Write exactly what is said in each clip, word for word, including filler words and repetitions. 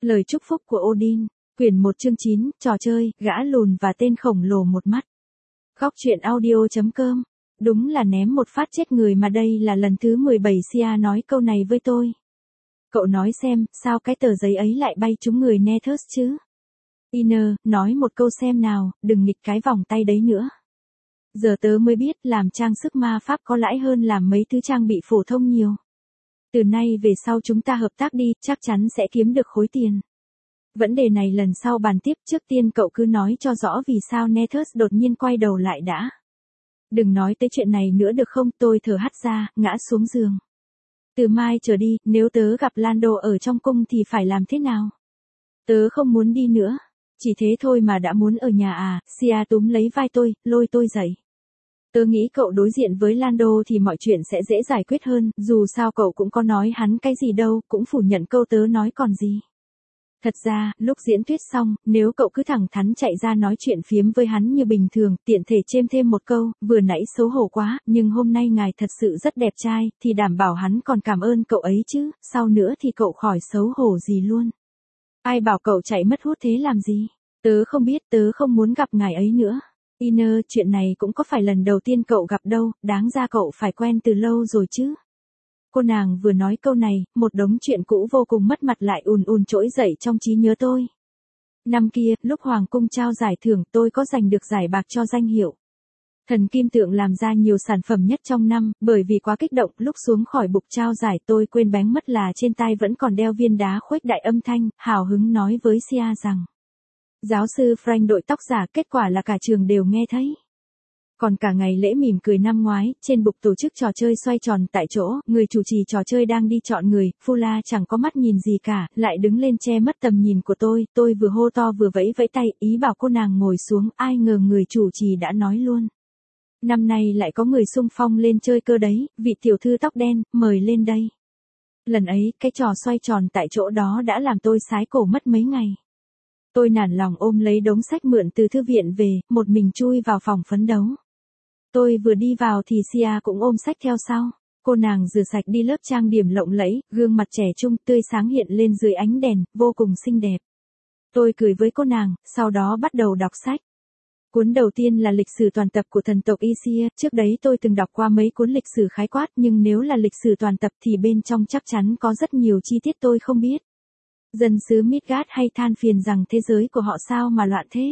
Lời chúc phúc của Odin, quyển một chương chín, trò chơi, gã lùn và tên khổng lồ một mắt. Góc truyện audio chấm com. Đúng là ném một phát chết người mà đây là lần thứ mười bảy Sia nói câu này với tôi. Cậu nói xem, sao cái tờ giấy ấy lại bay trúng người Nethus chứ? Iner, nói một câu xem nào, đừng nghịch cái vòng tay đấy nữa. Giờ tớ mới biết làm trang sức ma pháp có lãi hơn làm mấy thứ trang bị phổ thông nhiều. Từ nay về sau chúng ta hợp tác đi, chắc chắn sẽ kiếm được khối tiền. Vấn đề này lần sau bàn tiếp, trước tiên cậu cứ nói cho rõ vì sao Nethus đột nhiên quay đầu lại đã. Đừng nói tới chuyện này nữa được không, tôi thở hắt ra, ngã xuống giường. Từ mai trở đi, nếu tớ gặp Lando ở trong cung thì phải làm thế nào? Tớ không muốn đi nữa. Chỉ thế thôi mà đã muốn ở nhà à? Sia túm lấy vai tôi, lôi tôi dậy. Tớ nghĩ cậu đối diện với Lando thì mọi chuyện sẽ dễ giải quyết hơn, dù sao cậu cũng có nói hắn cái gì đâu, cũng phủ nhận câu tớ nói còn gì. Thật ra, lúc diễn thuyết xong, nếu cậu cứ thẳng thắn chạy ra nói chuyện phiếm với hắn như bình thường, tiện thể chêm thêm một câu, vừa nãy xấu hổ quá, nhưng hôm nay ngài thật sự rất đẹp trai, thì đảm bảo hắn còn cảm ơn cậu ấy chứ, sau nữa thì cậu khỏi xấu hổ gì luôn. Ai bảo cậu chạy mất hút thế làm gì? Tớ không biết, tớ không muốn gặp ngài ấy nữa. Iner, chuyện này cũng có phải lần đầu tiên cậu gặp đâu, đáng ra cậu phải quen từ lâu rồi chứ. Cô nàng vừa nói câu này, một đống chuyện cũ vô cùng mất mặt lại ùn ùn trỗi dậy trong trí nhớ tôi. Năm kia, lúc Hoàng cung trao giải thưởng tôi có giành được giải bạc cho danh hiệu Thần Kim Tượng làm ra nhiều sản phẩm nhất trong năm, bởi vì quá kích động, lúc xuống khỏi bục trao giải tôi quên bén mất là trên tai vẫn còn đeo viên đá khuếch đại âm thanh, hào hứng nói với Sia rằng. Giáo sư Frank đội tóc giả, kết quả là cả trường đều nghe thấy. Còn cả ngày lễ mỉm cười năm ngoái, trên bục tổ chức trò chơi xoay tròn tại chỗ, người chủ trì trò chơi đang đi chọn người, Fula chẳng có mắt nhìn gì cả, lại đứng lên che mất tầm nhìn của tôi, tôi vừa hô to vừa vẫy vẫy tay, ý bảo cô nàng ngồi xuống, ai ngờ người chủ trì đã nói luôn. Năm nay lại có người xung phong lên chơi cơ đấy, vị tiểu thư tóc đen, mời lên đây. Lần ấy, cái trò xoay tròn tại chỗ đó đã làm tôi sái cổ mất mấy ngày. Tôi nản lòng ôm lấy đống sách mượn từ thư viện về, một mình chui vào phòng phấn đấu. Tôi vừa đi vào thì Sia cũng ôm sách theo sau. Cô nàng rửa sạch đi lớp trang điểm lộng lẫy, gương mặt trẻ trung tươi sáng hiện lên dưới ánh đèn, vô cùng xinh đẹp. Tôi cười với cô nàng, sau đó bắt đầu đọc sách. Cuốn đầu tiên là lịch sử toàn tập của thần tộc Isia, trước đấy tôi từng đọc qua mấy cuốn lịch sử khái quát nhưng nếu là lịch sử toàn tập thì bên trong chắc chắn có rất nhiều chi tiết tôi không biết. Dân xứ Midgard hay than phiền rằng thế giới của họ sao mà loạn thế.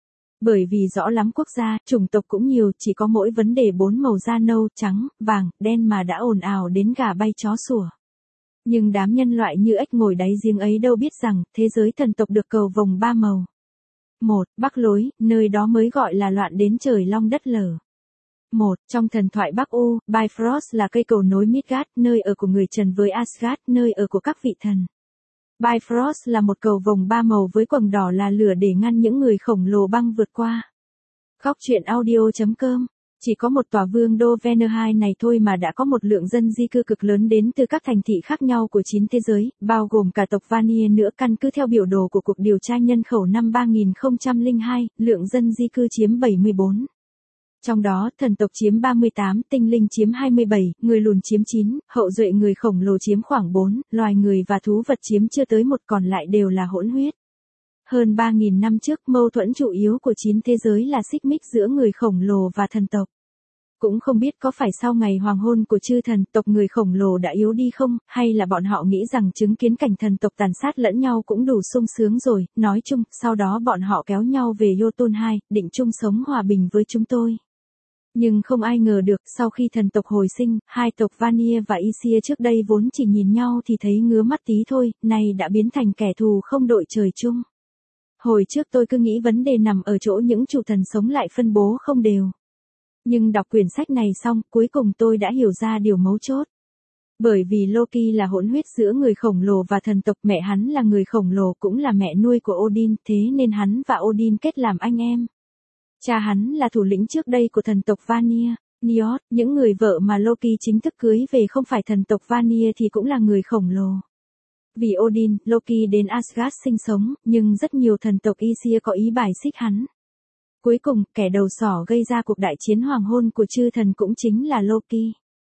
Bởi vì rõ lắm quốc gia, chủng tộc cũng nhiều, chỉ có mỗi vấn đề bốn màu da nâu, trắng, vàng, đen mà đã ồn ào đến gà bay chó sủa. Nhưng đám nhân loại như ếch ngồi đáy giếng ấy đâu biết rằng, thế giới thần tộc được cầu vồng ba màu. Một, Bắc lối, nơi đó mới gọi là loạn đến trời long đất lở. Một, trong thần thoại Bắc U, Bifrost là cây cầu nối Midgard, nơi ở của người Trần với Asgard, nơi ở của các vị thần. Bifrost là một cầu vồng ba màu với quầng đỏ là lửa để ngăn những người khổng lồ băng vượt qua. Góc truyện audio chấm com. Chỉ có một tòa vương đô Venerheim này thôi mà đã có một lượng dân di cư cực lớn đến từ các thành thị khác nhau của chín thế giới, bao gồm cả tộc Vanir nữa. Căn cứ theo biểu đồ của cuộc điều tra nhân khẩu năm ba nghìn không trăm lẻ hai, lượng dân di cư chiếm bảy mươi bốn. Trong đó, thần tộc chiếm ba mươi tám, tinh linh chiếm hai mươi bảy, người lùn chiếm chín, hậu duệ người khổng lồ chiếm khoảng bốn, loài người và thú vật chiếm chưa tới một, còn lại đều là hỗn huyết. Hơn ba nghìn năm trước, mâu thuẫn chủ yếu của chín thế giới là xích mích giữa người khổng lồ và thần tộc. Cũng không biết có phải sau ngày hoàng hôn của chư thần, tộc người khổng lồ đã yếu đi không, hay là bọn họ nghĩ rằng chứng kiến cảnh thần tộc tàn sát lẫn nhau cũng đủ sung sướng rồi, nói chung, sau đó bọn họ kéo nhau về Jotun hai, định chung sống hòa bình với chúng tôi. Nhưng không ai ngờ được, sau khi thần tộc hồi sinh, hai tộc Vanir và Isia trước đây vốn chỉ nhìn nhau thì thấy ngứa mắt tí thôi, nay đã biến thành kẻ thù không đội trời chung. Hồi trước tôi cứ nghĩ vấn đề nằm ở chỗ những chủ thần sống lại phân bố không đều. Nhưng đọc quyển sách này xong, cuối cùng tôi đã hiểu ra điều mấu chốt. Bởi vì Loki là hỗn huyết giữa người khổng lồ và thần tộc, mẹ hắn là người khổng lồ cũng là mẹ nuôi của Odin, thế nên hắn và Odin kết làm anh em. Cha hắn là thủ lĩnh trước đây của thần tộc Vanir, Njord, những người vợ mà Loki chính thức cưới về không phải thần tộc Vanir thì cũng là người khổng lồ. Vì Odin, Loki đến Asgard sinh sống, nhưng rất nhiều thần tộc Isia có ý bài xích hắn. Cuối cùng, kẻ đầu sỏ gây ra cuộc đại chiến hoàng hôn của chư thần cũng chính là Loki.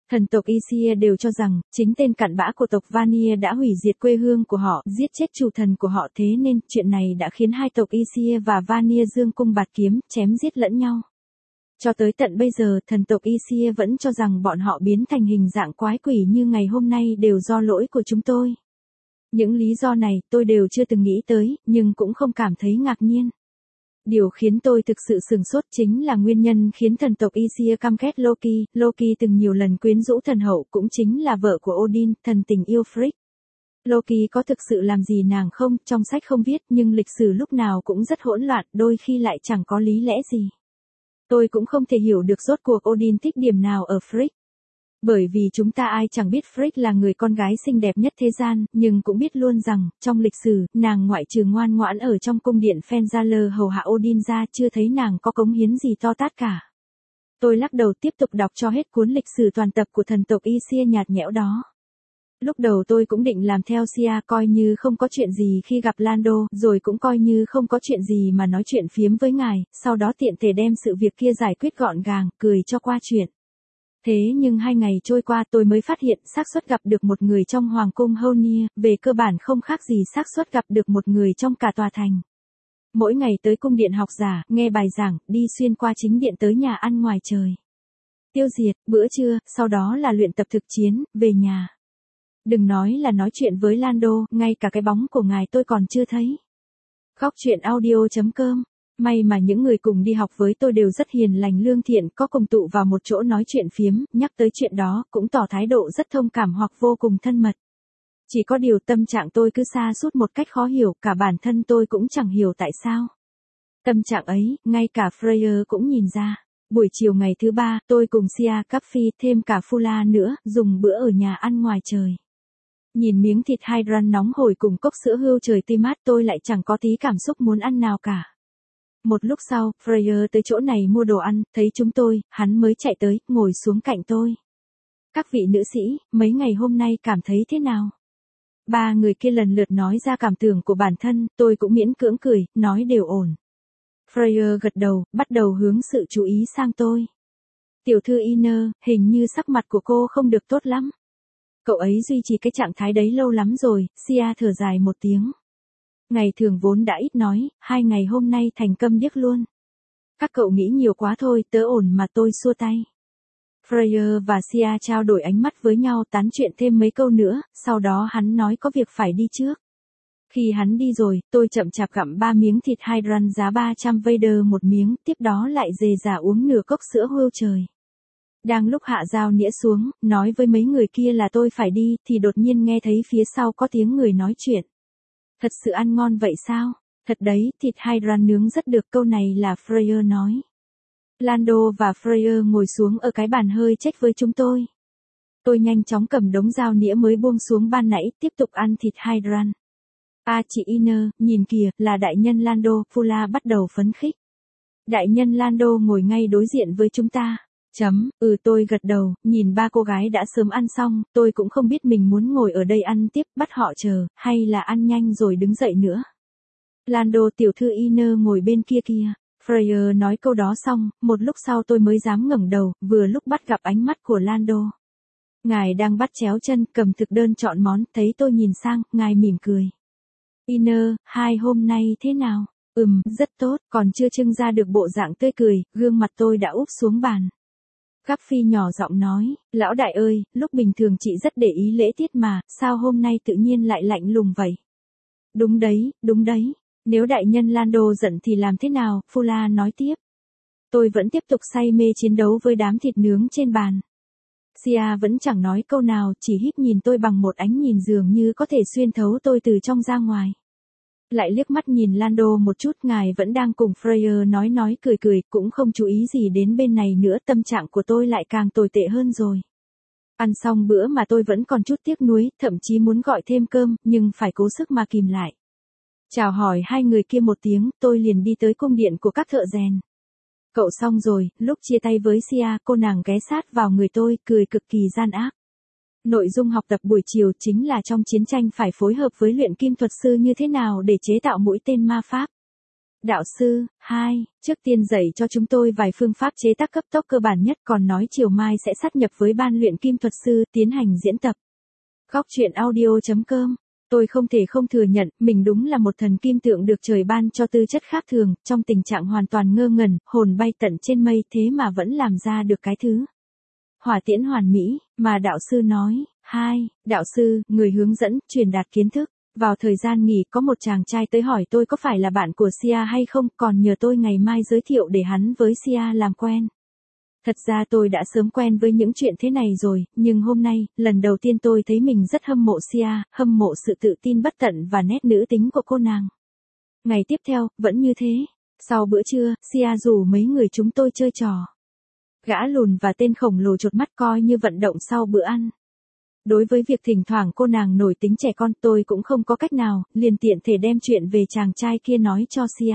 Thần tộc Isia đều cho rằng, chính tên cặn bã của tộc Vanir đã hủy diệt quê hương của họ, giết chết chủ thần của họ, thế nên, chuyện này đã khiến hai tộc Isia và Vanir dương cung bạt kiếm, chém giết lẫn nhau. Cho tới tận bây giờ, thần tộc Isia vẫn cho rằng bọn họ biến thành hình dạng quái quỷ như ngày hôm nay đều do lỗi của chúng tôi. Những lý do này, tôi đều chưa từng nghĩ tới, nhưng cũng không cảm thấy ngạc nhiên. Điều khiến tôi thực sự sửng sốt chính là nguyên nhân khiến thần tộc Isia căm ghét Loki. Loki từng nhiều lần quyến rũ thần hậu, cũng chính là vợ của Odin, thần tình yêu Frigg. Loki có thực sự làm gì nàng không, trong sách không viết, nhưng lịch sử lúc nào cũng rất hỗn loạn, đôi khi lại chẳng có lý lẽ gì. Tôi cũng không thể hiểu được rốt cuộc Odin thích điểm nào ở Frigg. Bởi vì chúng ta ai chẳng biết Frigg là người con gái xinh đẹp nhất thế gian, nhưng cũng biết luôn rằng, trong lịch sử, nàng ngoại trừ ngoan ngoãn ở trong cung điện Fenjaler hầu hạ Odin ra, chưa thấy nàng có cống hiến gì to tát cả. Tôi lắc đầu tiếp tục đọc cho hết cuốn lịch sử toàn tập của thần tộc Isia nhạt nhẽo đó. Lúc đầu tôi cũng định làm theo Sia, coi như không có chuyện gì khi gặp Lando, rồi cũng coi như không có chuyện gì mà nói chuyện phiếm với ngài, sau đó tiện thể đem sự việc kia giải quyết gọn gàng, cười cho qua chuyện. Thế nhưng hai ngày trôi qua tôi mới phát hiện xác suất gặp được một người trong hoàng cung Honir, về cơ bản không khác gì xác suất gặp được một người trong cả tòa thành. Mỗi ngày tới cung điện học giả, nghe bài giảng, đi xuyên qua chính điện tới nhà ăn ngoài trời. Tiêu diệt, bữa trưa, sau đó là luyện tập thực chiến, về nhà. Đừng nói là nói chuyện với Lando, ngay cả cái bóng của ngài tôi còn chưa thấy. Khóc chuyện audio chấm com. May mà những người cùng đi học với tôi đều rất hiền lành lương thiện, có cùng tụ vào một chỗ nói chuyện phiếm, nhắc tới chuyện đó, cũng tỏ thái độ rất thông cảm hoặc vô cùng thân mật. Chỉ có điều tâm trạng tôi cứ sa sút một cách khó hiểu, cả bản thân tôi cũng chẳng hiểu tại sao. Tâm trạng ấy, ngay cả Freyr cũng nhìn ra. Buổi chiều ngày thứ ba, tôi cùng Sia, Cappy, thêm cả Fula nữa, dùng bữa ở nhà ăn ngoài trời. Nhìn miếng thịt Hydran nóng hổi cùng cốc sữa hươu trời tươi mát, tôi lại chẳng có tí cảm xúc muốn ăn nào cả. Một lúc sau, Freyr tới chỗ này mua đồ ăn, thấy chúng tôi, hắn mới chạy tới, ngồi xuống cạnh tôi. Các vị nữ sĩ, mấy ngày hôm nay cảm thấy thế nào? Ba người kia lần lượt nói ra cảm tưởng của bản thân, tôi cũng miễn cưỡng cười, nói đều ổn. Freyr gật đầu, bắt đầu hướng sự chú ý sang tôi. Tiểu thư Iner, hình như sắc mặt của cô không được tốt lắm. Cậu ấy duy trì cái trạng thái đấy lâu lắm rồi, Sia thở dài một tiếng. Ngày thường vốn đã ít nói, hai ngày hôm nay thành câm điếc luôn. Các cậu nghĩ nhiều quá thôi, tớ ổn mà, tôi xua tay. Freyr và Sia trao đổi ánh mắt với nhau, tán chuyện thêm mấy câu nữa, sau đó hắn nói có việc phải đi trước. Khi hắn đi rồi, tôi chậm chạp gặm ba miếng thịt Hydran giá ba trăm Vader một miếng, tiếp đó lại dề dả uống nửa cốc sữa hươu trời. Đang lúc hạ dao nĩa xuống, nói với mấy người kia là tôi phải đi, thì đột nhiên nghe thấy phía sau có tiếng người nói chuyện. Thật sự ăn ngon vậy sao? Thật đấy, thịt Hydran nướng rất được, câu này là Freyr nói. Lando và Freyr ngồi xuống ở cái bàn hơi chếch với chúng tôi. Tôi nhanh chóng cầm đống dao nĩa mới buông xuống ban nãy, tiếp tục ăn thịt Hydran. À chị Iner, nhìn kìa, là đại nhân Lando, Fula bắt đầu phấn khích. Đại nhân Lando ngồi ngay đối diện với chúng ta. Chấm, ừ tôi gật đầu, nhìn ba cô gái đã sớm ăn xong, tôi cũng không biết mình muốn ngồi ở đây ăn tiếp, bắt họ chờ, hay là ăn nhanh rồi đứng dậy nữa. Lando tiểu thư Iner ngồi bên kia kia. Freyr nói câu đó xong, một lúc sau tôi mới dám ngẩng đầu, vừa lúc bắt gặp ánh mắt của Lando. Ngài đang bắt chéo chân, cầm thực đơn chọn món, thấy tôi nhìn sang, ngài mỉm cười. Iner, hai hôm nay thế nào? Ừm, rất tốt, còn chưa trưng ra được bộ dạng tươi cười, gương mặt tôi đã úp xuống bàn. Cappy nhỏ giọng nói, lão đại ơi, lúc bình thường chị rất để ý lễ tiết mà, sao hôm nay tự nhiên lại lạnh lùng vậy? Đúng đấy, đúng đấy, nếu đại nhân Lando giận thì làm thế nào, Fula nói tiếp. Tôi vẫn tiếp tục say mê chiến đấu với đám thịt nướng trên bàn. Sia vẫn chẳng nói câu nào, chỉ híp nhìn tôi bằng một ánh nhìn dường như có thể xuyên thấu tôi từ trong ra ngoài. Lại liếc mắt nhìn Lando một chút, ngài vẫn đang cùng Freyr nói nói cười cười, cũng không chú ý gì đến bên này nữa, tâm trạng của tôi lại càng tồi tệ hơn rồi. Ăn xong bữa mà tôi vẫn còn chút tiếc nuối, thậm chí muốn gọi thêm cơm, nhưng phải cố sức mà kìm lại. Chào hỏi hai người kia một tiếng, tôi liền đi tới cung điện của các thợ rèn. Cậu xong rồi, lúc chia tay với Sia, cô nàng ghé sát vào người tôi, cười cực kỳ gian ác. Nội dung học tập buổi chiều chính là trong chiến tranh phải phối hợp với luyện kim thuật sư như thế nào để chế tạo mũi tên ma pháp. Đạo sư, hai, trước tiên dạy cho chúng tôi vài phương pháp chế tác cấp tốc cơ bản nhất, còn nói chiều mai sẽ sát nhập với ban luyện kim thuật sư, tiến hành diễn tập. Góc truyện audio.com. Tôi không thể không thừa nhận, mình đúng là một thần kim tượng được trời ban cho tư chất khác thường, trong tình trạng hoàn toàn ngơ ngẩn, hồn bay tận trên mây, thế mà vẫn làm ra được cái thứ hỏa tiễn hoàn mỹ, mà đạo sư nói. Hai, đạo sư, người hướng dẫn, truyền đạt kiến thức. Vào thời gian nghỉ có một chàng trai tới hỏi tôi có phải là bạn của Sia hay không, còn nhờ tôi ngày mai giới thiệu để hắn với Sia làm quen. Thật ra tôi đã sớm quen với những chuyện thế này rồi, nhưng hôm nay, lần đầu tiên tôi thấy mình rất hâm mộ Sia, hâm mộ sự tự tin bất tận và nét nữ tính của cô nàng. Ngày tiếp theo, vẫn như thế. Sau bữa trưa, Sia rủ mấy người chúng tôi chơi trò. Gã lùn và tên khổng lồ chột mắt coi như vận động sau bữa ăn. Đối với việc thỉnh thoảng cô nàng nổi tính trẻ con, tôi cũng không có cách nào, liền tiện thể đem chuyện về chàng trai kia nói cho Sia.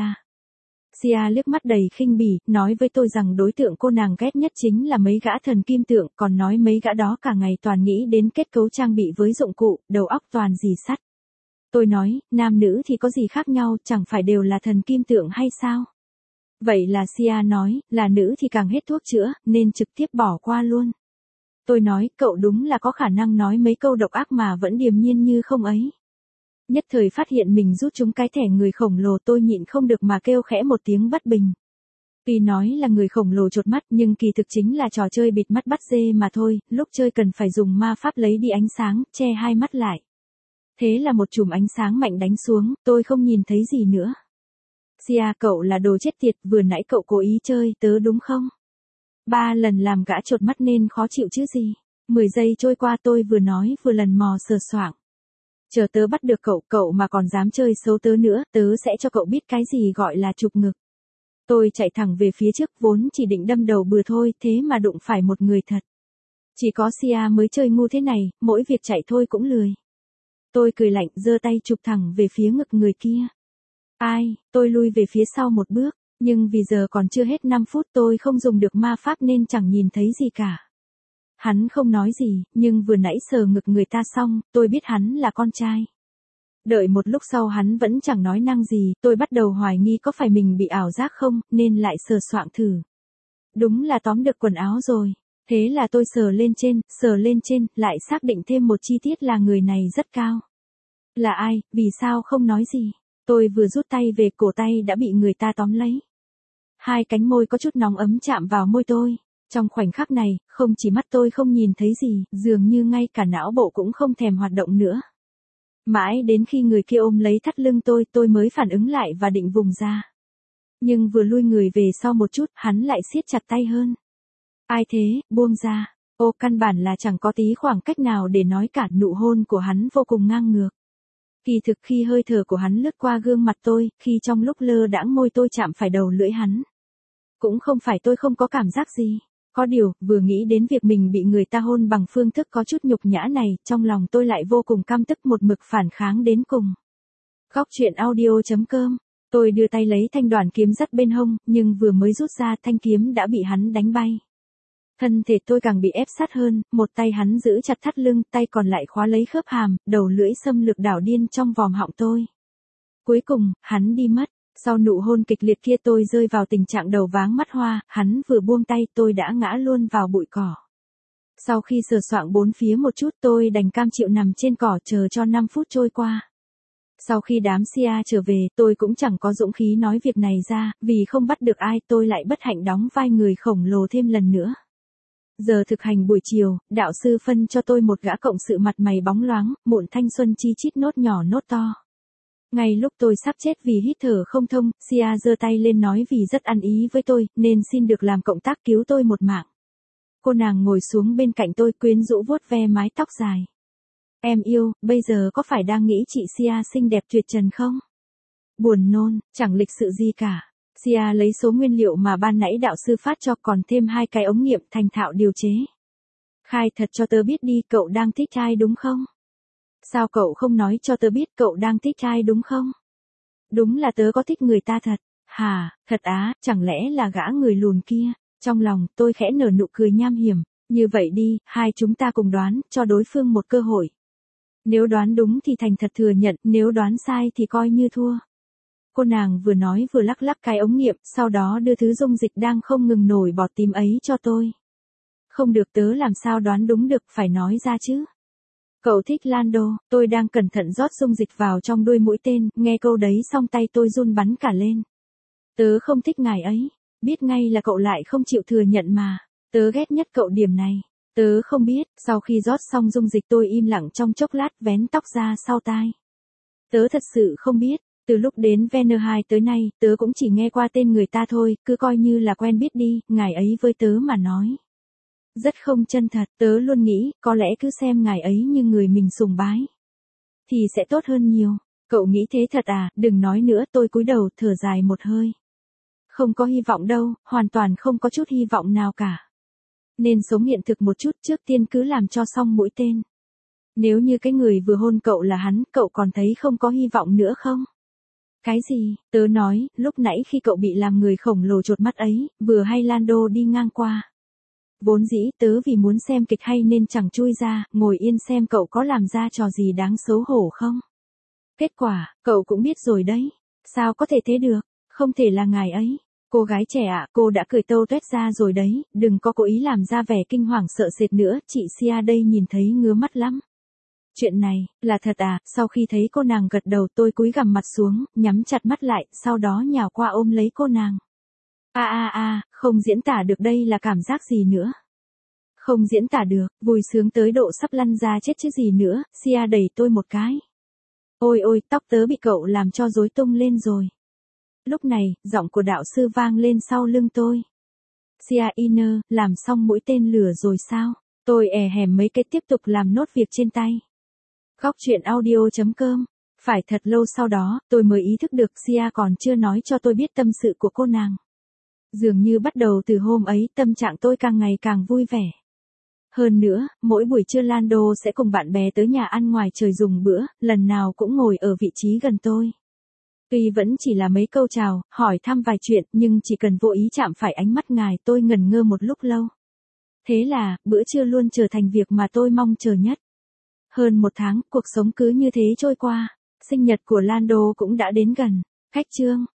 Sia liếc mắt đầy khinh bỉ, nói với tôi rằng đối tượng cô nàng ghét nhất chính là mấy gã thần kim tượng, còn nói mấy gã đó cả ngày toàn nghĩ đến kết cấu trang bị với dụng cụ, đầu óc toàn dì sắt. Tôi nói, nam nữ thì có gì khác nhau, chẳng phải đều là thần kim tượng hay sao? Vậy là Sia nói, là nữ thì càng hết thuốc chữa, nên trực tiếp bỏ qua luôn. Tôi nói, cậu đúng là có khả năng nói mấy câu độc ác mà vẫn điềm nhiên như không ấy. Nhất thời phát hiện mình rút trúng cái thẻ người khổng lồ, tôi nhịn không được mà kêu khẽ một tiếng bất bình. Tuy nói là người khổng lồ chột mắt nhưng kỳ thực chính là trò chơi bịt mắt bắt dê mà thôi, lúc chơi cần phải dùng ma pháp lấy đi ánh sáng, che hai mắt lại. Thế là một chùm ánh sáng mạnh đánh xuống, tôi không nhìn thấy gì nữa. Sia, cậu là đồ chết tiệt, vừa nãy cậu cố ý chơi tớ đúng không? Ba lần làm gã chột mắt nên khó chịu chứ gì. Mười giây trôi qua tôi vừa nói vừa lần mò sờ soạng. Chờ tớ bắt được cậu, cậu mà còn dám chơi xấu tớ nữa, tớ sẽ cho cậu biết cái gì gọi là chụp ngực. Tôi chạy thẳng về phía trước, vốn chỉ định đâm đầu bừa thôi, thế mà đụng phải một người thật. Chỉ có Sia mới chơi ngu thế này, mỗi việc chạy thôi cũng lười. Tôi cười lạnh, giơ tay chụp thẳng về phía ngực người kia. Ai, tôi lui về phía sau một bước, nhưng vì giờ còn chưa hết năm phút tôi không dùng được ma pháp nên chẳng nhìn thấy gì cả. Hắn không nói gì, nhưng vừa nãy sờ ngực người ta xong, tôi biết hắn là con trai. Đợi một lúc sau hắn vẫn chẳng nói năng gì, tôi bắt đầu hoài nghi có phải mình bị ảo giác không, nên lại sờ soạng thử. Đúng là tóm được quần áo rồi. Thế là tôi sờ lên trên, sờ lên trên, lại xác định thêm một chi tiết là người này rất cao. Là ai, vì sao không nói gì? Tôi vừa rút tay về, cổ tay đã bị người ta tóm lấy. Hai cánh môi có chút nóng ấm chạm vào môi tôi. Trong khoảnh khắc này, không chỉ mắt tôi không nhìn thấy gì, dường như ngay cả não bộ cũng không thèm hoạt động nữa. Mãi đến khi người kia ôm lấy thắt lưng tôi, tôi mới phản ứng lại và định vùng ra. Nhưng vừa lui người về sau một chút, hắn lại siết chặt tay hơn. Ai thế, buông ra. Ô, căn bản là chẳng có tí khoảng cách nào để nói cả, nụ hôn của hắn vô cùng ngang ngược. Kỳ thực khi hơi thở của hắn lướt qua gương mặt tôi, khi trong lúc lơ đãng môi tôi chạm phải đầu lưỡi hắn. Cũng không phải tôi không có cảm giác gì. Có điều, vừa nghĩ đến việc mình bị người ta hôn bằng phương thức có chút nhục nhã này, trong lòng tôi lại vô cùng căm tức, một mực phản kháng đến cùng. Góc truyện audio.com. Tôi đưa tay lấy thanh đoàn kiếm dắt bên hông, nhưng vừa mới rút ra thanh kiếm đã bị hắn đánh bay. Thân thể tôi càng bị ép sát hơn, một tay hắn giữ chặt thắt lưng, tay còn lại khóa lấy khớp hàm, đầu lưỡi xâm lược đảo điên trong vòm họng tôi. Cuối cùng, hắn đi mất. Sau nụ hôn kịch liệt kia tôi rơi vào tình trạng đầu váng mắt hoa, hắn vừa buông tay tôi đã ngã luôn vào bụi cỏ. Sau khi sờ soạng bốn phía một chút tôi đành cam chịu nằm trên cỏ chờ cho năm phút trôi qua. Sau khi đám Sia trở về tôi cũng chẳng có dũng khí nói việc này ra, vì không bắt được ai tôi lại bất hạnh đóng vai người khổng lồ thêm lần nữa. Giờ thực hành buổi chiều, đạo sư phân cho tôi một gã cộng sự mặt mày bóng loáng, mụn thanh xuân chi chít nốt nhỏ nốt to. Ngay lúc tôi sắp chết vì hít thở không thông, Sia giơ tay lên nói vì rất ăn ý với tôi, nên xin được làm cộng tác cứu tôi một mạng. Cô nàng ngồi xuống bên cạnh tôi quyến rũ vuốt ve mái tóc dài. Em yêu, bây giờ có phải đang nghĩ chị Sia xinh đẹp tuyệt trần không? Buồn nôn, chẳng lịch sự gì cả. Sia lấy số nguyên liệu mà ban nãy đạo sư phát cho, còn thêm hai cái ống nghiệm, thành thạo điều chế. Khai thật cho tớ biết đi, cậu đang thích ai đúng không? Sao cậu không nói cho tớ biết cậu đang thích ai đúng không? Đúng là tớ có thích người ta thật. Hà, thật á, chẳng lẽ là gã người lùn kia? Trong lòng, tôi khẽ nở nụ cười nham hiểm. Như vậy đi, hai chúng ta cùng đoán, cho đối phương một cơ hội. Nếu đoán đúng thì thành thật thừa nhận, nếu đoán sai thì coi như thua. Cô nàng vừa nói vừa lắc lắc cái ống nghiệm, sau đó đưa thứ dung dịch đang không ngừng nổi bọt tím ấy cho tôi. Không được, tớ làm sao đoán đúng được, phải nói ra chứ. Cậu thích Lando, tôi đang cẩn thận rót dung dịch vào trong đuôi mũi tên, nghe câu đấy xong tay tôi run bắn cả lên. Tớ không thích ngài ấy, biết ngay là cậu lại không chịu thừa nhận mà, tớ ghét nhất cậu điểm này. Tớ không biết, sau khi rót xong dung dịch tôi im lặng trong chốc lát vén tóc ra sau tai. Tớ thật sự không biết, từ lúc đến Venner hai tới nay, tớ cũng chỉ nghe qua tên người ta thôi, cứ coi như là quen biết đi, ngài ấy với tớ mà nói. Rất không chân thật, tớ luôn nghĩ, có lẽ cứ xem ngài ấy như người mình sùng bái. Thì sẽ tốt hơn nhiều, cậu nghĩ thế thật à, đừng nói nữa, tôi cúi đầu thở dài một hơi. Không có hy vọng đâu, hoàn toàn không có chút hy vọng nào cả. Nên sống hiện thực một chút, trước tiên cứ làm cho xong mũi tên. Nếu như cái người vừa hôn cậu là hắn, cậu còn thấy không có hy vọng nữa không? Cái gì? Tớ nói, lúc nãy khi cậu bị làm người khổng lồ chột mắt ấy, vừa hay Lando đi ngang qua. Vốn dĩ tớ vì muốn xem kịch hay nên chẳng chui ra, ngồi yên xem cậu có làm ra trò gì đáng xấu hổ không. Kết quả, cậu cũng biết rồi đấy. Sao có thể thế được? Không thể là ngài ấy. Cô gái trẻ ạ, à, cô đã cười tâu tuét ra rồi đấy, đừng có cố ý làm ra vẻ kinh hoàng sợ sệt nữa, chị Sia đây nhìn thấy ngứa mắt lắm. Chuyện này, là thật à, sau khi thấy cô nàng gật đầu tôi cúi gằm mặt xuống, nhắm chặt mắt lại, sau đó nhào qua ôm lấy cô nàng. A a a, không diễn tả được đây là cảm giác gì nữa. Không diễn tả được, vui sướng tới độ sắp lăn ra chết chứ gì nữa, Sia đẩy tôi một cái. Ôi ôi, tóc tớ bị cậu làm cho rối tung lên rồi. Lúc này, giọng của đạo sư vang lên sau lưng tôi. Sia Inner, làm xong mũi tên lửa rồi sao? Tôi è hèm mấy cái tiếp tục làm nốt việc trên tay. Góc truyện audio chấm com. Phải thật lâu sau đó, tôi mới ý thức được Sia còn chưa nói cho tôi biết tâm sự của cô nàng. Dường như bắt đầu từ hôm ấy, tâm trạng tôi càng ngày càng vui vẻ. Hơn nữa, mỗi buổi trưa Lando sẽ cùng bạn bè tới nhà ăn ngoài trời dùng bữa, lần nào cũng ngồi ở vị trí gần tôi. Tuy vẫn chỉ là mấy câu chào, hỏi thăm vài chuyện, nhưng chỉ cần vô ý chạm phải ánh mắt ngài tôi ngẩn ngơ một lúc lâu. Thế là, bữa trưa luôn trở thành việc mà tôi mong chờ nhất. Hơn một tháng, cuộc sống cứ như thế trôi qua. Sinh nhật của Lando cũng đã đến gần. Khách trương.